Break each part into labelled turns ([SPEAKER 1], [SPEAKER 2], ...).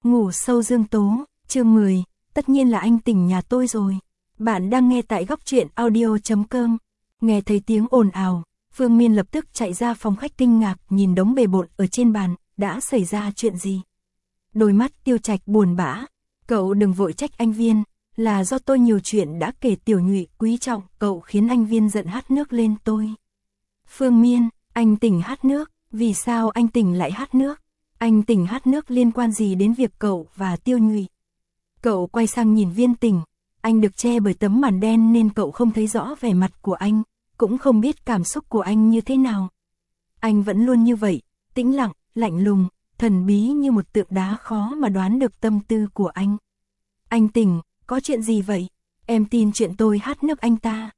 [SPEAKER 1] Ngủ sâu Dương Tố, chương 10, tất nhiên là anh tỉnh nhà tôi rồi. Bạn đang nghe tại góc truyện audio.com. Nghe thấy tiếng ồn ào, Phương Miên lập tức chạy ra phòng khách kinh ngạc nhìn đống bề bộn ở trên bàn, đã xảy ra chuyện gì? Đôi mắt Tiêu Trạch buồn bã, cậu đừng vội trách anh Viên, là do tôi nhiều chuyện đã kể tiểu nhụy quý trọng, cậu khiến anh Viên giận hắt nước lên tôi. Phương Miên, anh tỉnh hát nước, vì sao anh tỉnh lại hát nước? Anh tỉnh hát nước liên quan gì đến việc cậu và Tiêu Nhụy? Cậu quay sang nhìn Viên Tỉnh, anh được che bởi tấm màn đen nên cậu không thấy rõ vẻ mặt của anh, cũng không biết cảm xúc của anh như thế nào. Anh vẫn luôn như vậy, tĩnh lặng, lạnh lùng, thần bí như một tượng đá khó mà đoán được tâm tư của anh. Anh Tỉnh, có chuyện gì vậy? Em tin chuyện tôi hát nước anh ta.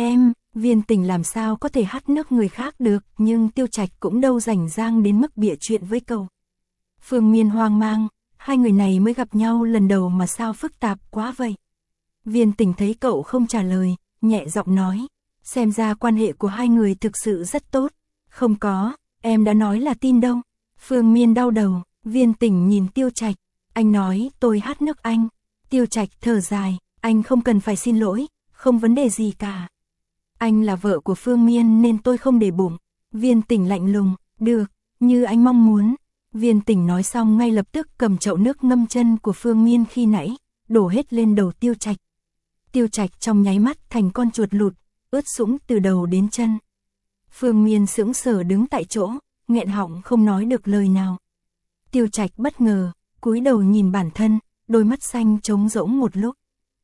[SPEAKER 1] Viên Tỉnh làm sao có thể hát nước người khác được, nhưng Tiêu Trạch cũng đâu rảnh rang đến mức bịa chuyện với cậu. Phương Miên hoang mang, hai người này mới gặp nhau lần đầu mà sao phức tạp quá vậy? Viên Tỉnh thấy cậu không trả lời, nhẹ giọng nói, xem ra quan hệ của hai người thực sự rất tốt. Không có, em đã nói là tin đâu. Phương Miên đau đầu, Viên Tỉnh nhìn Tiêu Trạch, anh nói tôi hát nước anh. Tiêu Trạch thở dài, anh không cần phải xin lỗi, không vấn đề gì cả. Anh là vợ của Phương Miên nên tôi không để bụng. Viên Tỉnh lạnh lùng, được, như anh mong muốn. Viên Tỉnh nói xong ngay lập tức cầm chậu nước ngâm chân của Phương Miên khi nãy, đổ hết lên đầu Tiêu Trạch. Tiêu Trạch trong nháy mắt thành con chuột lụt, ướt sũng từ đầu đến chân. Phương Miên sững sờ đứng tại chỗ, nghẹn họng không nói được lời nào. Tiêu Trạch bất ngờ, cúi đầu nhìn bản thân, đôi mắt xanh trống rỗng một lúc.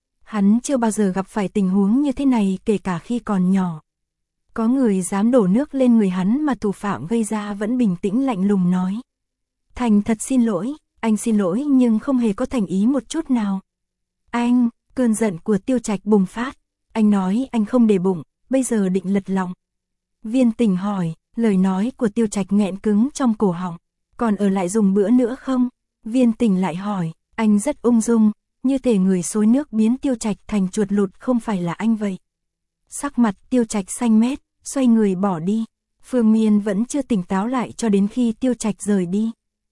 [SPEAKER 1] Hắn chưa bao giờ gặp phải tình huống như thế này kể cả khi còn nhỏ. Có người dám đổ nước lên người hắn mà thủ phạm gây ra vẫn bình tĩnh lạnh lùng nói. Thành thật xin lỗi, anh xin lỗi nhưng không hề có thành ý một chút nào. Anh, cơn giận của Tiêu Trạch bùng phát. Anh nói anh không để bụng, bây giờ định lật lọng. Viên Tỉnh hỏi, lời nói của Tiêu Trạch nghẹn cứng trong cổ họng. Còn ở lại dùng bữa nữa không? Viên Tỉnh lại hỏi, anh rất ung dung, như thể người xối nước biến Tiêu Trạch thành chuột lụt không phải là anh vậy. Sắc mặt Tiêu Trạch xanh mét, xoay người bỏ đi. Phương Miên vẫn chưa tỉnh táo lại cho đến khi Tiêu Trạch rời đi.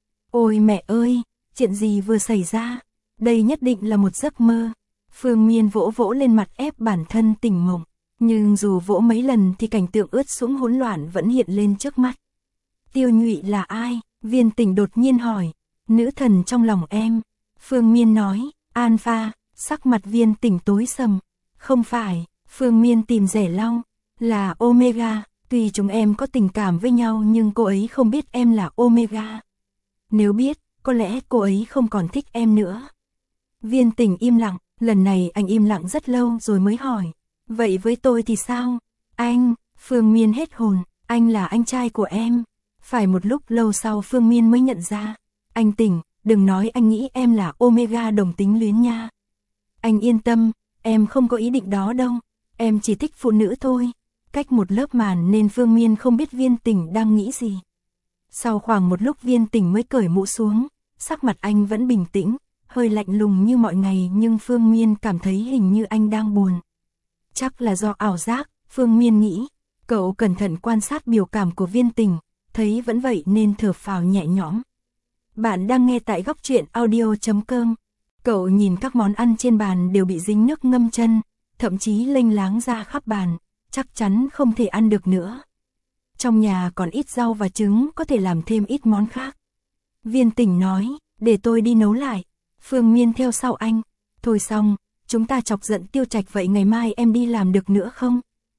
[SPEAKER 1] Ôi mẹ ơi, chuyện gì vừa xảy ra? Đây nhất định là một giấc mơ. Phương Miên vỗ vỗ lên mặt ép bản thân tỉnh mộng. Nhưng dù vỗ mấy lần thì cảnh tượng ướt sũng hỗn loạn vẫn hiện lên trước mắt. Tiêu Nhụy là ai? Viên Tỉnh đột nhiên hỏi. Nữ thần trong lòng em. Phương Miên nói, Alpha. Sắc mặt Viên Tỉnh tối sầm. Không phải, Phương Miên tìm rẻ lau. Là Omega. Tuy chúng em có tình cảm với nhau nhưng cô ấy không biết em là Omega. Nếu biết, có lẽ cô ấy không còn thích em nữa. Viên Tỉnh im lặng, lần này anh im lặng rất lâu rồi mới hỏi. Vậy với tôi thì sao? Anh, Phương Miên hết hồn, anh là anh trai của em. Phải một lúc lâu sau Phương Miên mới nhận ra. Anh Tỉnh, đừng nói anh nghĩ em là Omega đồng tính luyến nha. Anh yên tâm, em không có ý định đó đâu. Em chỉ thích phụ nữ thôi. Cách một lớp màn nên Phương Miên không biết Viên Tỉnh đang nghĩ gì. Sau khoảng một lúc Viên Tỉnh mới cởi mũ xuống, sắc mặt anh vẫn bình tĩnh, hơi lạnh lùng như mọi ngày nhưng Phương Miên cảm thấy hình như anh đang buồn. Chắc là do ảo giác, Phương Miên nghĩ. Cậu cẩn thận quan sát biểu cảm của Viên Tỉnh, thấy vẫn vậy nên thở phào nhẹ nhõm. Bạn đang nghe tại góc truyện audio.com. Cậu nhìn các món ăn trên bàn đều bị dính nước ngâm chân, thậm chí lênh láng ra khắp bàn, chắc chắn không thể ăn được nữa. Trong nhà còn ít rau và trứng, có thể làm thêm ít món khác. Viên Tỉnh nói, để tôi đi nấu lại. Phương Miên theo sau anh. Thôi xong, chúng ta chọc giận Tiêu Trạch vậy ngày mai em đi làm được nữa không?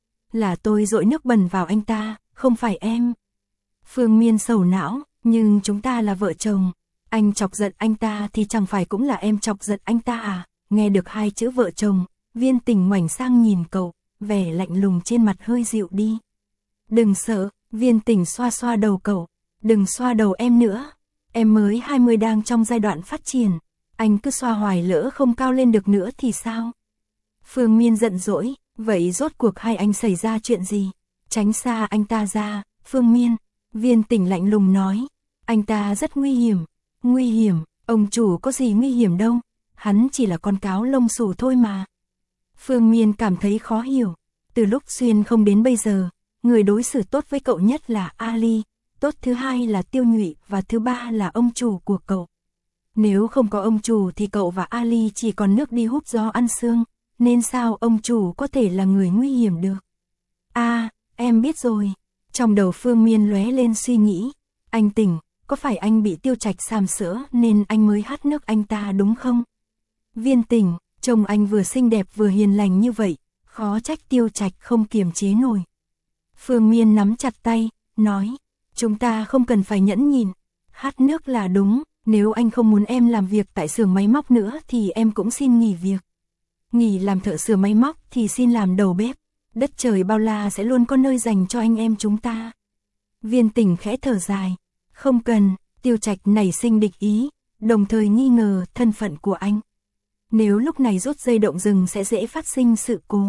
[SPEAKER 1] Là tôi dội nước bẩn vào anh ta, không phải em. Phương Miên sầu não, nhưng chúng ta là vợ chồng. Anh chọc giận anh ta thì chẳng phải cũng là em chọc giận anh ta à? Nghe được hai chữ vợ chồng, Viên Tỉnh ngoảnh sang nhìn cậu, vẻ lạnh lùng trên mặt hơi dịu đi. Đừng sợ, Viên Tỉnh xoa xoa đầu cậu. Đừng xoa đầu em nữa. Em mới 20 đang trong giai đoạn phát triển. Anh cứ xoa hoài lỡ không cao lên được nữa thì sao? Phương Miên giận dỗi, vậy rốt cuộc hai anh xảy ra chuyện gì? Tránh xa anh ta ra, Phương Miên. Viên Tỉnh lạnh lùng nói, anh ta rất nguy hiểm. Nguy hiểm, ông chủ có gì nguy hiểm đâu, hắn chỉ là con cáo lông xù thôi mà. Phương Miên cảm thấy khó hiểu, từ lúc xuyên không đến bây giờ, người đối xử tốt với cậu nhất là Ali, tốt thứ hai là Tiêu Nhụy và thứ ba là ông chủ của cậu. Nếu không có ông chủ thì cậu và Ali chỉ còn nước đi hút gió ăn sương, nên sao ông chủ có thể là người nguy hiểm được? À, em biết rồi. Trong đầu Phương Miên lóe lên suy nghĩ. Anh Tỉnh, có phải anh bị Tiêu Trạch sàm sỡ nên anh mới hắt nước anh ta đúng không? Viên Tỉnh, trông anh vừa xinh đẹp vừa hiền lành như vậy, khó trách Tiêu Trạch không kiềm chế nổi. Phương Miên nắm chặt tay, nói, chúng ta không cần phải nhẫn nhịn, hắt nước là đúng, nếu anh không muốn em làm việc tại xưởng máy móc nữa thì em cũng xin nghỉ việc. Nghỉ làm thợ sửa máy móc thì xin làm đầu bếp, đất trời bao la sẽ luôn có nơi dành cho anh em chúng ta. Viên Tỉnh khẽ thở dài, không cần. Tiêu Trạch nảy sinh địch ý, đồng thời nghi ngờ thân phận của anh. Nếu lúc này rút dây động rừng sẽ dễ phát sinh sự cố.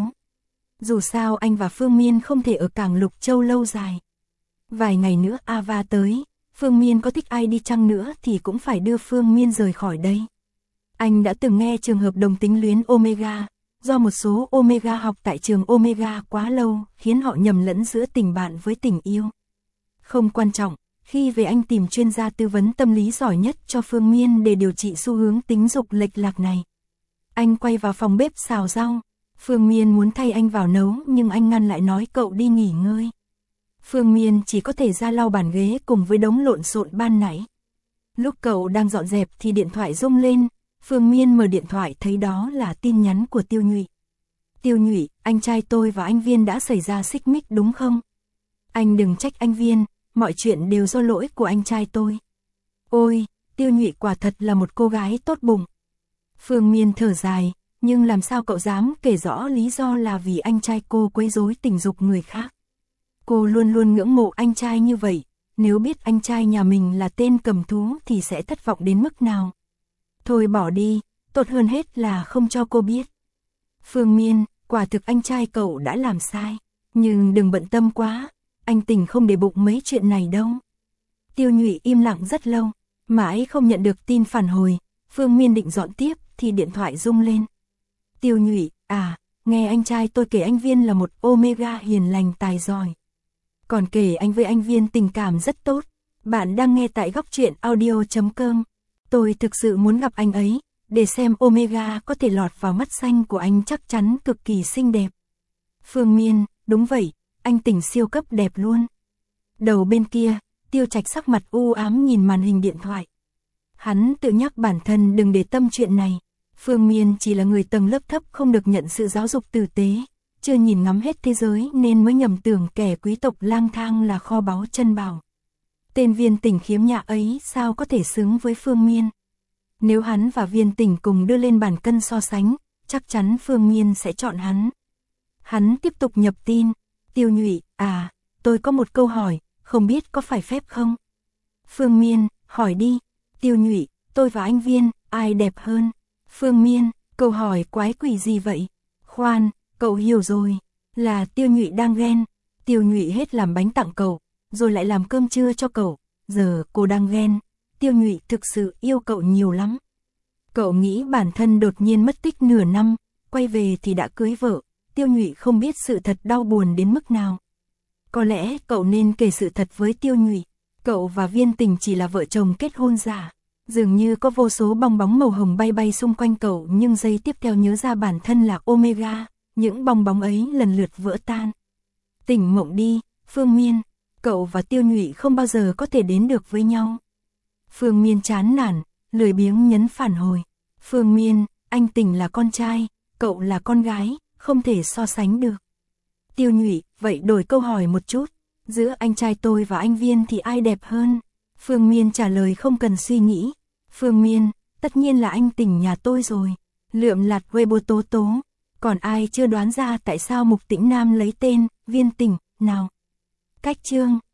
[SPEAKER 1] Dù sao anh và Phương Miên không thể ở Cảng Lục Châu lâu dài. Vài ngày nữa Ava tới, Phương Miên có thích ai đi chăng nữa thì cũng phải đưa Phương Miên rời khỏi đây. Anh đã từng nghe trường hợp đồng tính luyến Omega, do một số Omega học tại trường Omega quá lâu khiến họ nhầm lẫn giữa tình bạn với tình yêu. Không quan trọng, khi về anh tìm chuyên gia tư vấn tâm lý giỏi nhất cho Phương Miên để điều trị xu hướng tính dục lệch lạc này. Anh quay vào phòng bếp xào rau. Phương Miên muốn thay anh vào nấu nhưng anh ngăn lại nói cậu đi nghỉ ngơi. Phương Miên chỉ có thể ra lau bàn ghế cùng với đống lộn xộn ban nãy. Lúc cậu đang dọn dẹp thì điện thoại rung lên. Phương Miên mở điện thoại thấy đó là tin nhắn của Tiêu Nhụy. Tiêu Nhụy, anh trai tôi và anh Viên đã xảy ra xích mích đúng không? Anh đừng trách anh Viên, mọi chuyện đều do lỗi của anh trai tôi. Ôi, Tiêu Nhụy quả thật là một cô gái tốt bụng. Phương Miên thở dài, nhưng làm sao cậu dám kể rõ lý do là vì anh trai cô quấy rối tình dục người khác. Cô luôn luôn ngưỡng mộ anh trai như vậy, nếu biết anh trai nhà mình là tên cầm thú thì sẽ thất vọng đến mức nào. Thôi bỏ đi, tốt hơn hết là không cho cô biết. Phương Miên, quả thực anh trai cậu đã làm sai, nhưng đừng bận tâm quá, anh Tỉnh không để bụng mấy chuyện này đâu. Tiêu Nhụy im lặng rất lâu, mãi không nhận được tin phản hồi. Phương Miên định dọn tiếp thì điện thoại rung lên. Tiêu Nhụy, à, nghe anh trai tôi kể anh Viên là một Omega hiền lành tài giỏi. Còn kể anh với anh Viên tình cảm rất tốt. Bạn đang nghe tại Góc Truyện Audio.com. Tôi thực sự muốn gặp anh ấy, để xem Omega có thể lọt vào mắt xanh của anh, chắc chắn cực kỳ xinh đẹp. Phương Miên, đúng vậy, anh Tỉnh siêu cấp đẹp luôn. Đầu bên kia, Tiêu Trạch sắc mặt u ám nhìn màn hình điện thoại. Hắn tự nhắc bản thân đừng để tâm chuyện này. Phương Miên chỉ là người tầng lớp thấp không được nhận sự giáo dục tử tế, chưa nhìn ngắm hết thế giới nên mới nhầm tưởng kẻ quý tộc lang thang là kho báu chân bảo. Tên Viên Tỉnh khiếm nhã ấy sao có thể xứng với Phương Miên. Nếu hắn và Viên Tỉnh cùng đưa lên bàn cân so sánh, chắc chắn Phương Miên sẽ chọn hắn. Hắn tiếp tục nhập tin. Tiêu Nhụy, à, tôi có một câu hỏi, không biết có phải phép không? Phương Miên, hỏi đi. Tiêu Nhụy, tôi và anh Viên, ai đẹp hơn? Phương Miên, câu hỏi quái quỷ gì vậy? Khoan, cậu hiểu rồi, là Tiêu Nhụy đang ghen. Tiêu Nhụy hết làm bánh tặng cậu, rồi lại làm cơm trưa cho cậu, giờ cô đang ghen. Tiêu Nhụy thực sự yêu cậu nhiều lắm. Cậu nghĩ bản thân đột nhiên mất tích nửa năm, quay về thì đã cưới vợ. Tiêu Nhụy không biết sự thật đau buồn đến mức nào. Có lẽ cậu nên kể sự thật với Tiêu Nhụy. Cậu và Viên Tỉnh chỉ là vợ chồng kết hôn giả. Dường như có vô số bong bóng màu hồng bay bay xung quanh cậu, nhưng giây tiếp theo nhớ ra bản thân là Omega, những bong bóng ấy lần lượt vỡ tan. Tỉnh mộng đi, Phương Miên, cậu và Tiêu Nhụy không bao giờ có thể đến được với nhau. Phương Miên chán nản, lười biếng nhấn phản hồi. Phương Miên, anh Tỉnh là con trai, cậu là con gái, không thể so sánh được. Tiêu Nhụy, vậy đổi câu hỏi một chút, giữa anh trai tôi và anh Viên thì ai đẹp hơn? Phương Miên trả lời không cần suy nghĩ. Phương Miên, tất nhiên là anh Tỉnh nhà tôi rồi. Lượm lặt Weibo tố tố. Còn ai chưa đoán ra tại sao Mục Tĩnh Nam lấy tên Viên Tỉnh nào? Cách chương